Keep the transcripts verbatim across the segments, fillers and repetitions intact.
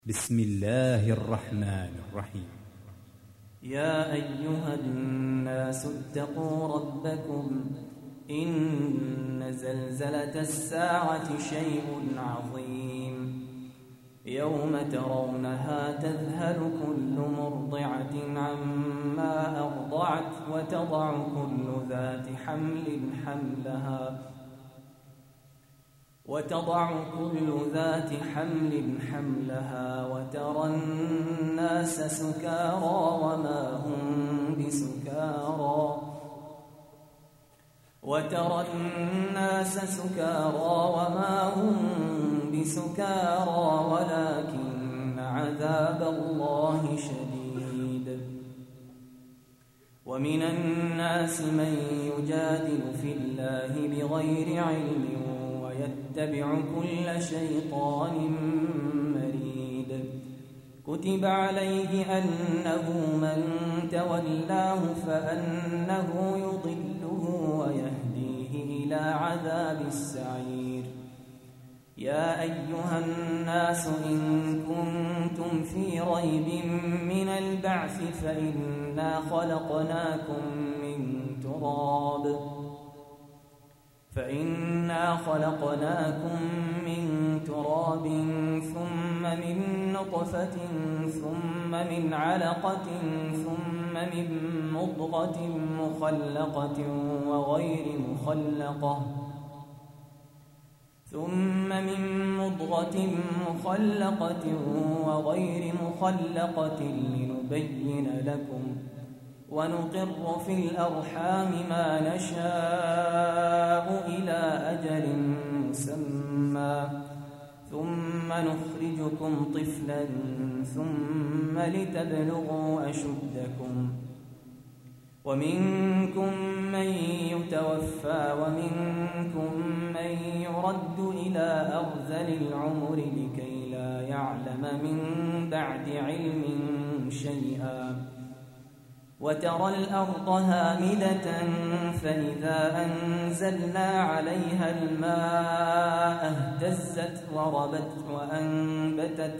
بسم الله الرحمن الرحيم. يا أيها الناس اتقوا ربكم إن زلزلة الساعة شيء عظيم يوم ترونها تذهل كل مرضعة عما أرضعت وتضع كل ذات حمل حملها وتضع كل ذات حمل حملها وترى الناس سكارى وما هم بسكارى وترى الناس سكارى وما هم بسكارى ولكن عذاب الله شديد. ومن الناس من يجادل في الله بغير علم ويتبع كل شيطان مريد. كتب عليه أنه من تولاه فأنه يضله ويهديه إلى عذاب السعير. يا أيها الناس إن كنتم في ريب من البعث فإنا خلقناكم من تراب فإنا خلقناكم من تراب ثم من نطفة ثم من علقة ثم من مضغة مخلقة وغير مخلقة ثم من مضغة مخلقة وغير مخلقة لنبين لكم ونقر في الأرحام ما نشاء إلى أجل مسمى ثم نخرجكم طفلا ثم لتبلغوا أشدكم ومنكم من يتوفى ومنكم من يرد إلى أرذل العمر لكي لا يعلم من بعد علم شيئا. وترى الأرض هامدة فإذا أنزلنا عليها الماء اهتزت وربت وأنبتت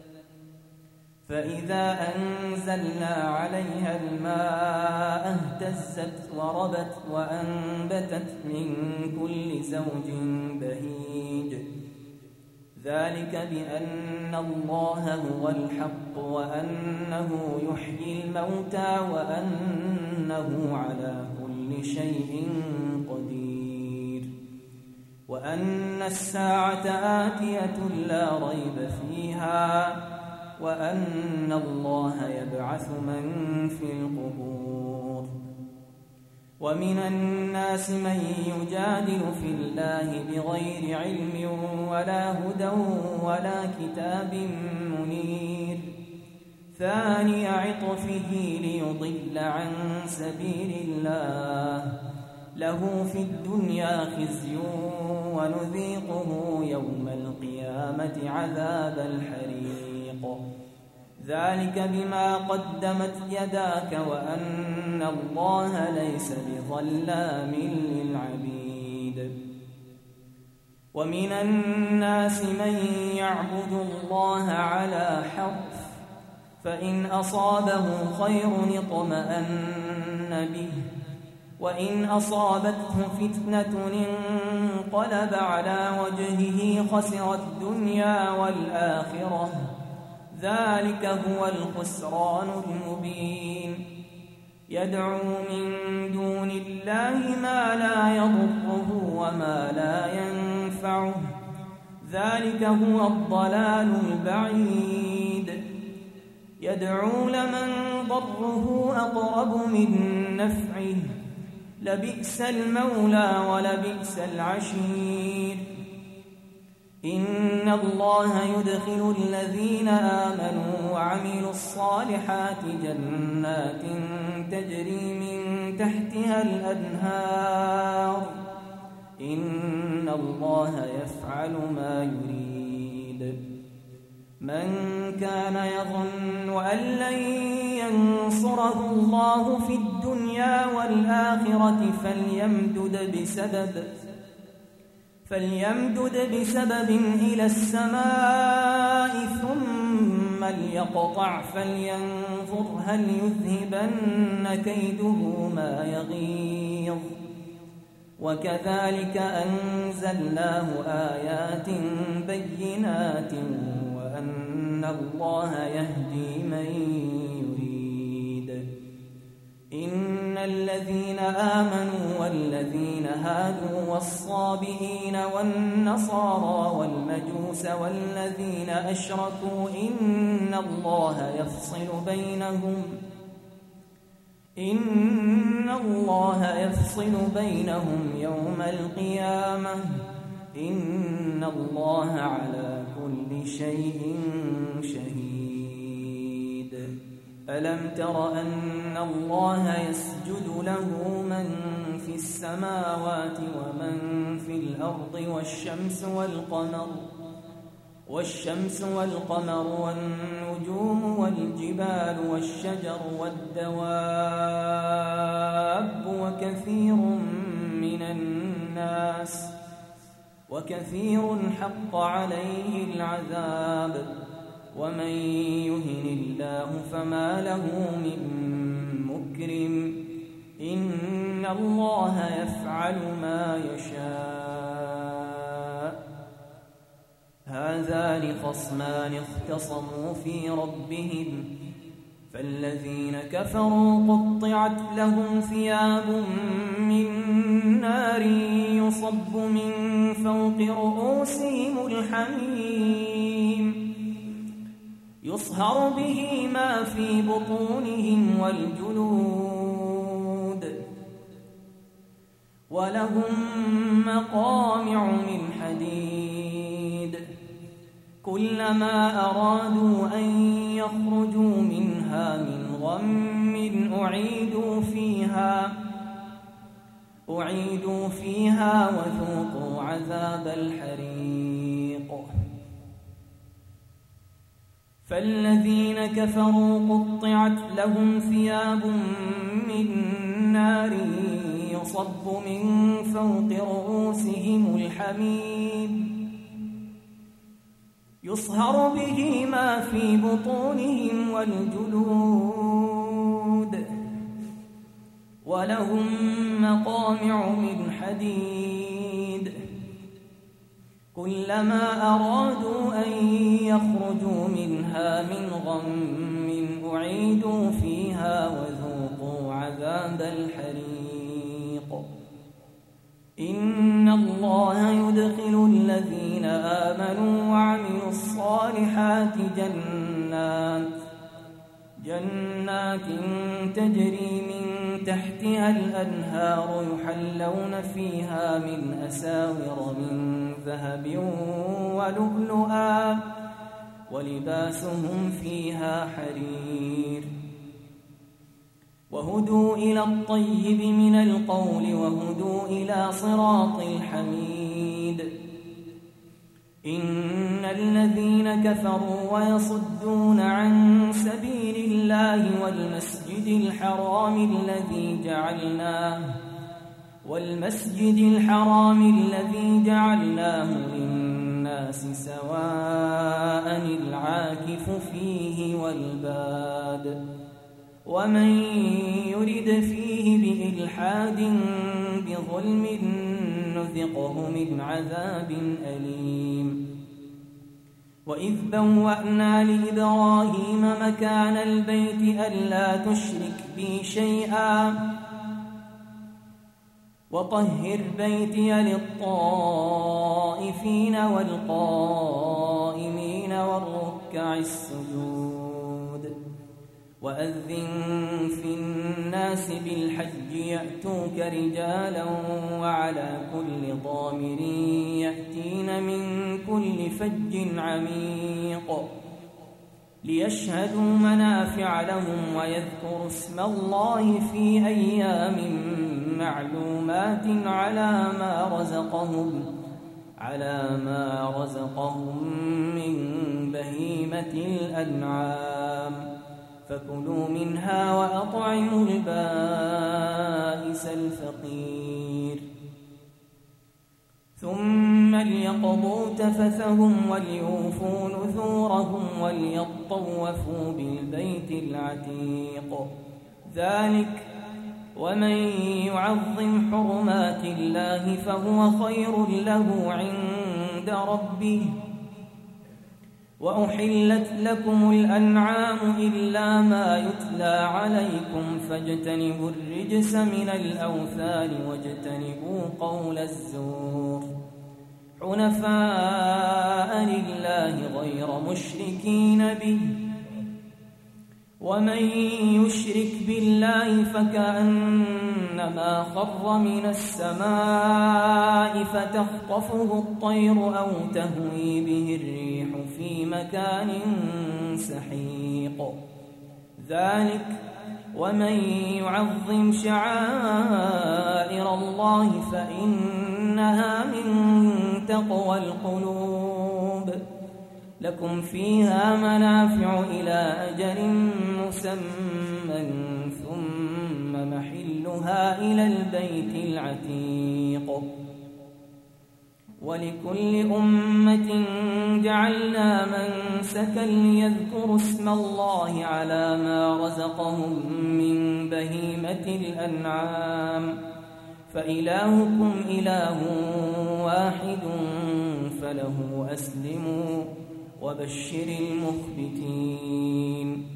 فإذا أنزلنا عليها الماء اهتزت وربت وأنبتت من كل زوج بهيج. ذلك بأن الله هو الحق وأنه يحيي الموتى وأنه على كل شيء قدير وأن الساعة آتية لا ريب فيها وأن الله يبعث من في القبور. ومن الناس من يجادل في الله بغير علم ولا هدى ولا كتاب منير. ثاني عطفه ليضل عن سبيل الله له في الدنيا خزي ونذيقه يوم القيامة عذاب الحريق. ذلك بما قدمت يداك وأن الله ليس بظلام للعبيد. ومن الناس من يعبد الله على حرف فإن أصابه خير اطمأن به وإن أصابته فتنة انقلب على وجهه خسر الدنيا والآخرة. ذلك هو الخسران المبين. يدعو من دون الله ما لا يضره وما لا ينفعه. ذلك هو الضلال البعيد. يدعو لمن ضره أقرب من نفعه لبئس المولى ولبئس العشير. إن الله يدخل الذين آمنوا وعملوا الصالحات جنات تجري من تحتها الأنهار. إن الله يفعل ما يريد. من كان يظن أن لن ينصره الله في الدنيا والآخرة فليمدد بسبب فليمدد بسبب إلى السماء ثم ليقطع فلينظر هل يذهبن كيده ما يغيظ وكذلك أنزلناه آيات بينات وأن الله يهدي من يريد. إن الذين آمنوا والذين هادوا والصابئين والنصارى والمجوس والذين أشركوا إن الله يفصل بينهم إن الله يفصل بينهم يوم القيامة إن الله على كل شيء شهيد. ألم تر أن الله يسجد له من في السماوات ومن في الأرض والشمس والقمر والشمس والقمر والنجوم والجبال والشجر والدواب وكثير من الناس وكثير حق عليه العذاب ومن يهن الله فما له من مكرم إن الله يفعل ما يشاء. هذان خصمان اختصموا في ربهم فالذين كفروا قطعت لهم ثياب من نار يصب من فوق رؤوسهم الحميم يصهر به ما في بطونهم والجلود ولهم مقامع من حديد كلما أرادوا أن يخرجوا منها من غم أعيدوا فيها أعيدوا فيها وذوقوا عذاب الحريق. فالذين كفروا قطعت لهم ثياب من نار يصب من فوق رؤوسهم الحميم يصهر به ما في بطونهم والجلود ولهم مقامع من حديد كلما أرادوا أن يخرجوا منها من غم أعيدوا فيها وذوقوا عذاب الحريق. إن الله يدخل الذين آمنوا وعملوا الصالحات جنات جنات تجري من تحتها الأنهار يحلون فيها من أساور من ذهب ولؤلؤا ولباسهم فيها حرير وهدوا إلى الطيب من القول وهدوا إلى صراط الحميد. إن الذين كفروا ويصدون عن سبيل الله والمسجد الحرام الذي جعلناه والمسجد الحرام الذي جعلناه للناس سواء العاكف فيه والباد ومن يرد فيه بإلحاد بظلم نذقه من عذاب أليم. وإذ بوأنا لإبراهيم مكان البيت ألا تشرك بي شيئا وطهر بيتي للطائفين والقائمين والركع السجود. وأذن في الناس بالحج يأتوك رجالا وعلى كل ضامر يأتين من كل فج عميق ليشهدوا منافع لهم ويذكروا اسم الله في أيام معلومات على ما رزقهم على ما رزقهم من بهيمة الأنعام فكلوا منها وأطعموا البائس الفقير. ثم ليقضوا تفثهم وليوفوا نذورهم وليطوفوا بالبيت العتيق. ذلك ومن يعظم حرمات الله فهو خير له عند ربه. وأحلت لكم الأنعام إلا ما يتلى عليكم فاجتنبوا الرجس من الأوثان واجتنبوا قول الزور حنفاء لله غير مشركين به. ومن يشرك بالله فكأنما خر من السماء فتخطفه الطير أو تهوي به الريح في مكان سحيق. ذلك ومن يعظم شعائر الله فإنها من تقوى القلوب. لكم فيها منافع إلى أجل مسمى ثم محلها إلى البيت العتيق. ولكل أمة جعلنا منسكا ليذكروا اسم الله على ما رزقهم من بهيمة الأنعام فإلهكم إله واحد فله أسلموا وبشر المخبتين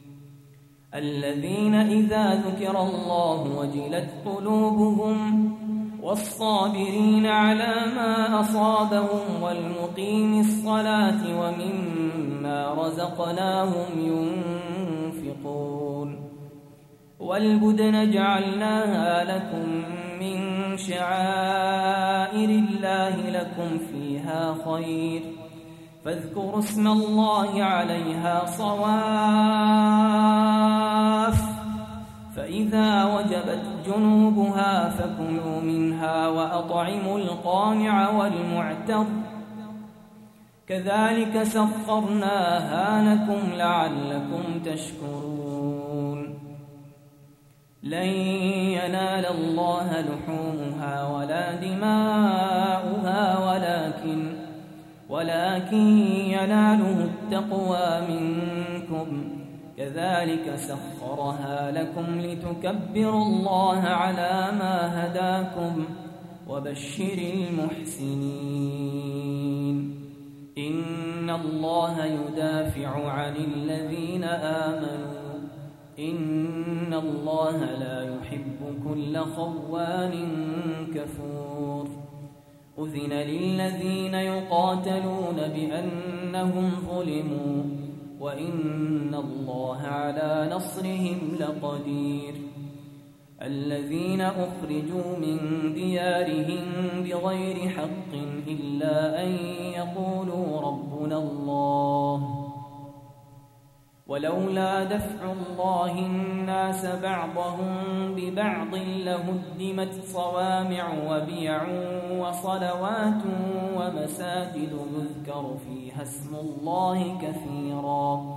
الذين إذا ذكر الله وجلت قلوبهم والصابرين على ما أصابهم والمقيم الصلاة ومما رزقناهم ينفقون. والبدن جعلناها لكم من شعائر الله لكم فيها خير فاذكروا اسم الله عليها صواف فإذا وجبت جنوبها فكلوا منها وأطعموا القانع والمعتر كذلك سخرناها لكم لعلكم تشكرون. لن ينال الله لحومها ولا دماؤها ولكن ولكن يناله التقوى منكم كذلك سخرها لكم لتكبروا الله على ما هداكم وبشر المحسنين. إن الله يدافع عن الذين آمنوا إن الله لا يحب كل خوان كفور. أذن للذين يقاتلون بأنهم ظلموا وإن الله على نصرهم لقدير. الذين أخرجوا من ديارهم بغير حق إلا أن يقولوا ربنا الله ولولا دفع الله الناس بعضهم ببعض لهدمت صوامع وبيع وصلوات ومساجد يذكر فيها اسم الله كثيرا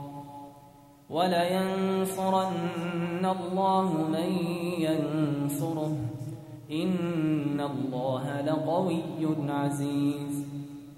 ولينصرن الله من ينصره إن الله لقوي عزيز.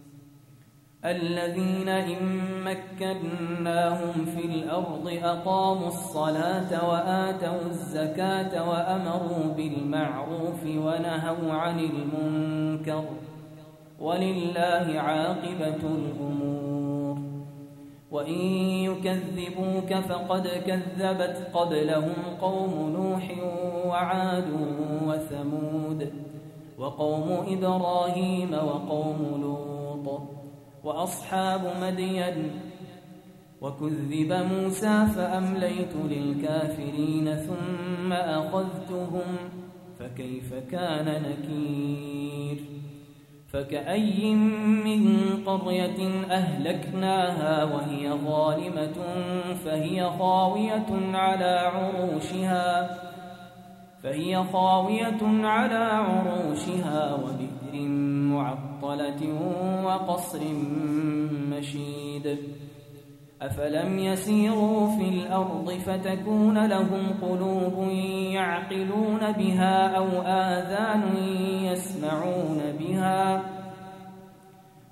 الذين إن مكناهم في الأرض أقاموا الصلاة وآتوا الزكاة وأمروا بالمعروف ونهوا عن المنكر ولله عاقبة الأمور. وإن يكذبوك فقد كذبت قبلهم قوم نوح وعاد وثمود وقوم إبراهيم وقوم لوط وأصحاب مدين وكذب موسى فأمليت للكافرين ثم أخذتهم فكيف كان نكير. فكأي من قرية أهلكناها وهي ظالمة فهي خاوية على عروشها فهي خاوية على عروشها وبئر معطلة وقصر مشيد. أفلم يسيروا في الأرض فتكون لهم قلوب يعقلون بها أو آذان يسمعون بها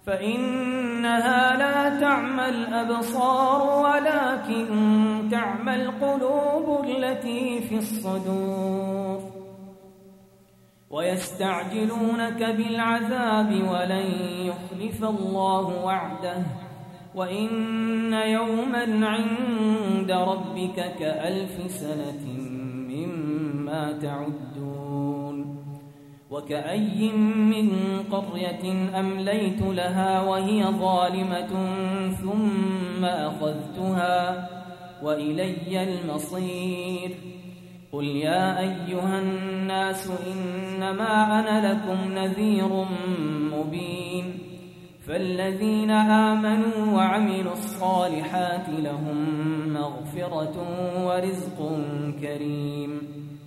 فإنها لا تعمى الأبصار ولكن تعمى القلوب التي في الصدور. ويستعجلونك بالعذاب ولن يخلف الله وعده وإن يوما عند ربك كألف سنة مما تعدون. وكأي من قرية أمليت لها وهي ظالمة ثم أخذتها وإلي المصير. قل يا أيها الناس إنما أنا لكم نذير مبين. فالذين آمنوا وعملوا الصالحات لهم مغفرة ورزق كريم.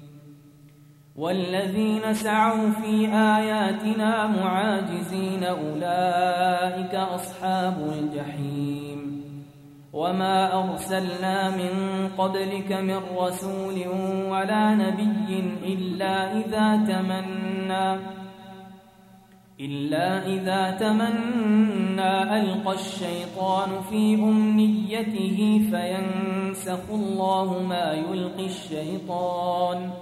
والذين سعوا في آياتنا معاجزين أولئك أصحاب الجحيم. وما أرسلنا من قبلك من رسول ولا نبي إلا إذا تمنى إلا إذا تمنى ألقى الشيطان في أمنيته فينسخ الله ما يلقي الشيطان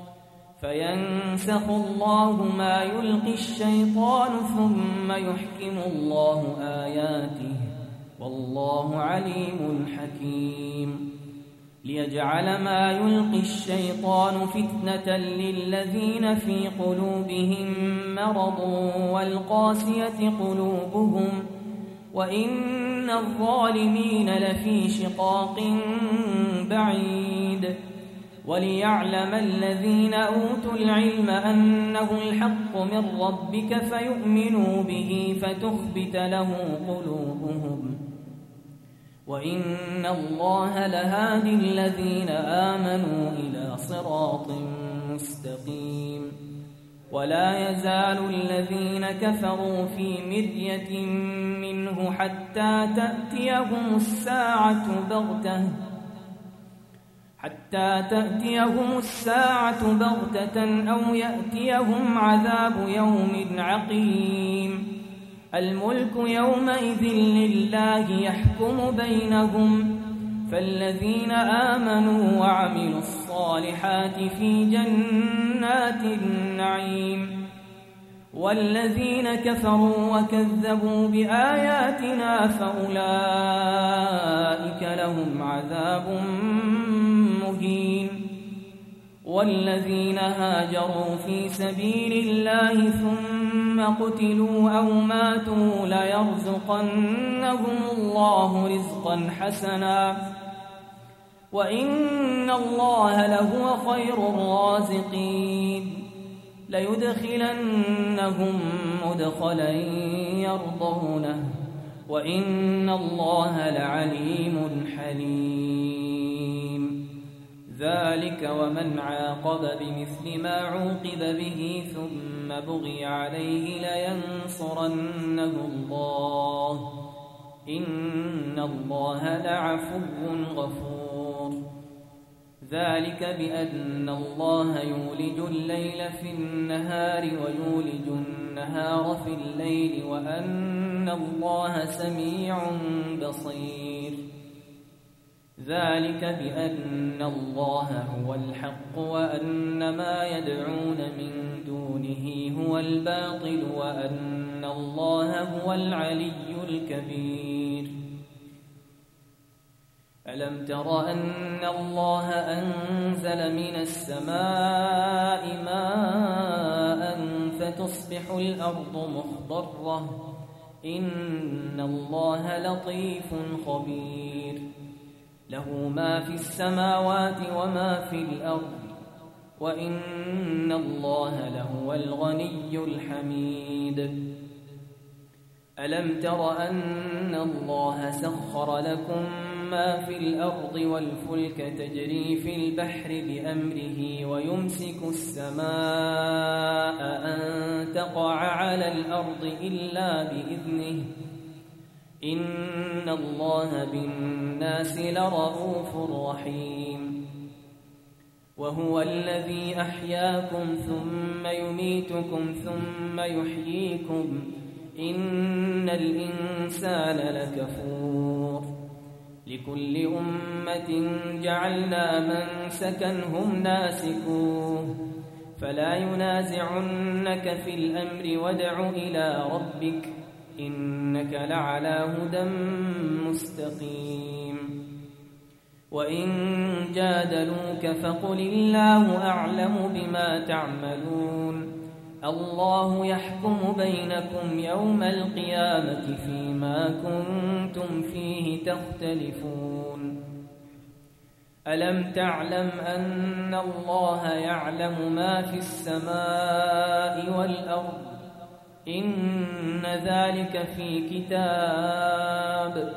فينسخ الله ما يلقي الشيطان ثم يحكم الله آياته والله عليم حكيم. ليجعل ما يلقي الشيطان فتنة للذين في قلوبهم مرض والقاسية قلوبهم وإن الظالمين لفي شقاق بعيد. وليعلم الذين أوتوا العلم أنه الحق من ربك فيؤمنوا به فتخبت له قلوبهم وإن الله لهادي الذين آمنوا إلى صراط مستقيم. ولا يزال الذين كفروا في مرية منه حتى تأتيهم الساعة بغتة حتى تأتيهم الساعة بغتة أو يأتيهم عذاب يوم عقيم. الملك يومئذ لله يحكم بينهم. فالذين آمنوا وعملوا الصالحات في جنات النعيم. والذين كفروا وكذبوا بآياتنا فأولئك لهم عذاب مهين. والذين هاجروا في سبيل الله ثم قتلوا أو ماتوا ليرزقنهم الله رزقا حسنا وإن الله لهو خير الرازقين. ليدخلنهم مدخلا يرضونه وإن الله لعليم حليم. ذلك ومن عاقب بمثل ما عوقب به ثم بغي عليه لينصرنه الله إن الله لعفو غفور. ذلك بأن الله يولج الليل في النهار ويولج النهار في الليل وأن الله سميع بصير. ذلك بأن الله هو الحق وأن ما يدعون من دونه هو الباطل وأن الله هو العلي الكبير. ألم تر أن الله أنزل من السماء ماء فتصبح الأرض مخضرة إن الله لطيف خبير. له ما في السماوات وما في الأرض وإن الله لهو الغني الحميد. ألم تر أن الله سخر لكم ما في الأرض والفلك تجري في البحر بأمره ويمسك السماء أن تقع على الأرض إلا بإذنه إن الله بالناس لرؤوف رحيم. وهو الذي أحياكم ثم يميتكم ثم يحييكم إن الإنسان لكفور لكل أمة جعلنا منسكا هم ناسكوه فلا ينازعنك في الأمر وادع إلى ربك إنك لعلى هدى مستقيم وإن جادلوك فقل الله أعلم بما تعملون الله يحكم بينكم يوم القيامة فيما كنتم فيه تختلفون ألم تعلم أن الله يعلم ما في السماء والأرض إن ذلك في كتاب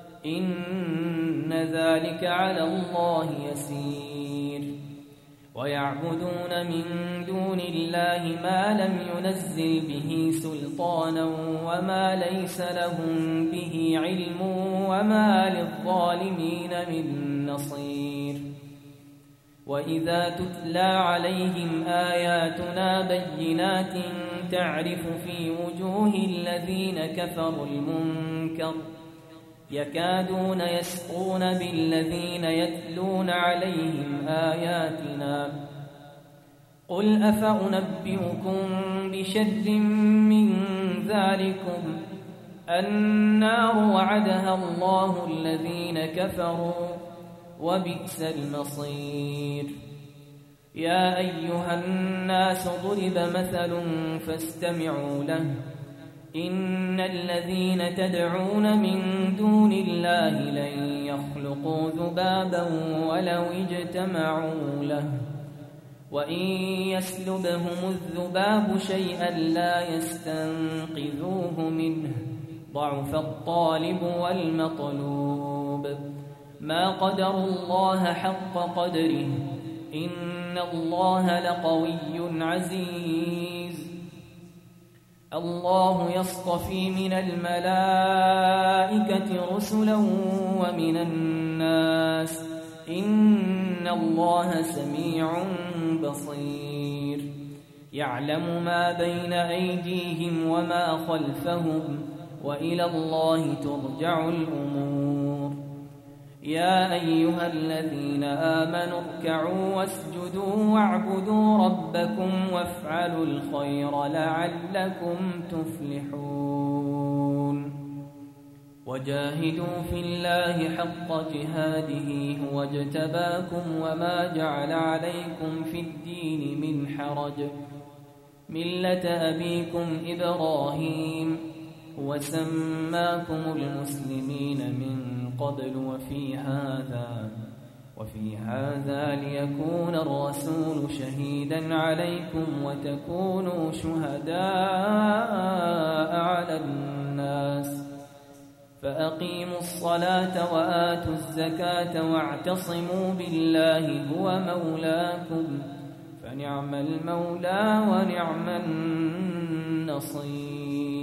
إن ذلك على الله يسير ويعبدون من دون الله ما لم ينزل به سلطانا وما ليس لهم به علم وما للظالمين من نصير وإذا تتلى عليهم آياتنا بينات تعرف في وجوه الذين كفروا المنكر يكادون يسقون بالذين يتلون عليهم آياتنا قل أفأنبئكم بشر من ذلكم النار وعدها الله الذين كفروا وبئس المصير يا أيها الناس ضرب مثل فاستمعوا له إن الذين تدعون من دون الله لن يخلقوا ذبابا ولو اجتمعوا له وإن يسلبهم الذباب شيئا لا يستنقذوه منه ضعف الطالب والمطلوب ما قدر الله حق قدره إن الله لقوي عزيز الله يصطفي من الملائكة رسلا ومن الناس إن الله سميع بصير يعلم ما بين أيديهم وما خلفهم وإلى الله ترجع الأمور يا أيها الذين آمنوا اركعوا واسجدوا واعبدوا ربكم وافعلوا الخير لعلكم تفلحون وجاهدوا في الله حق جهاده هو اجتباكم وما جعل عليكم في الدين من حرج ملة أبيكم إبراهيم وسماكم المسلمين من قبل وفي هذا وفي هذا ليكون الرسول شهيدا عليكم وتكونوا شهداء على الناس فأقيموا الصلاة وآتوا الزكاة واعتصموا بالله هو مولاكم فنعم المولى ونعم النصير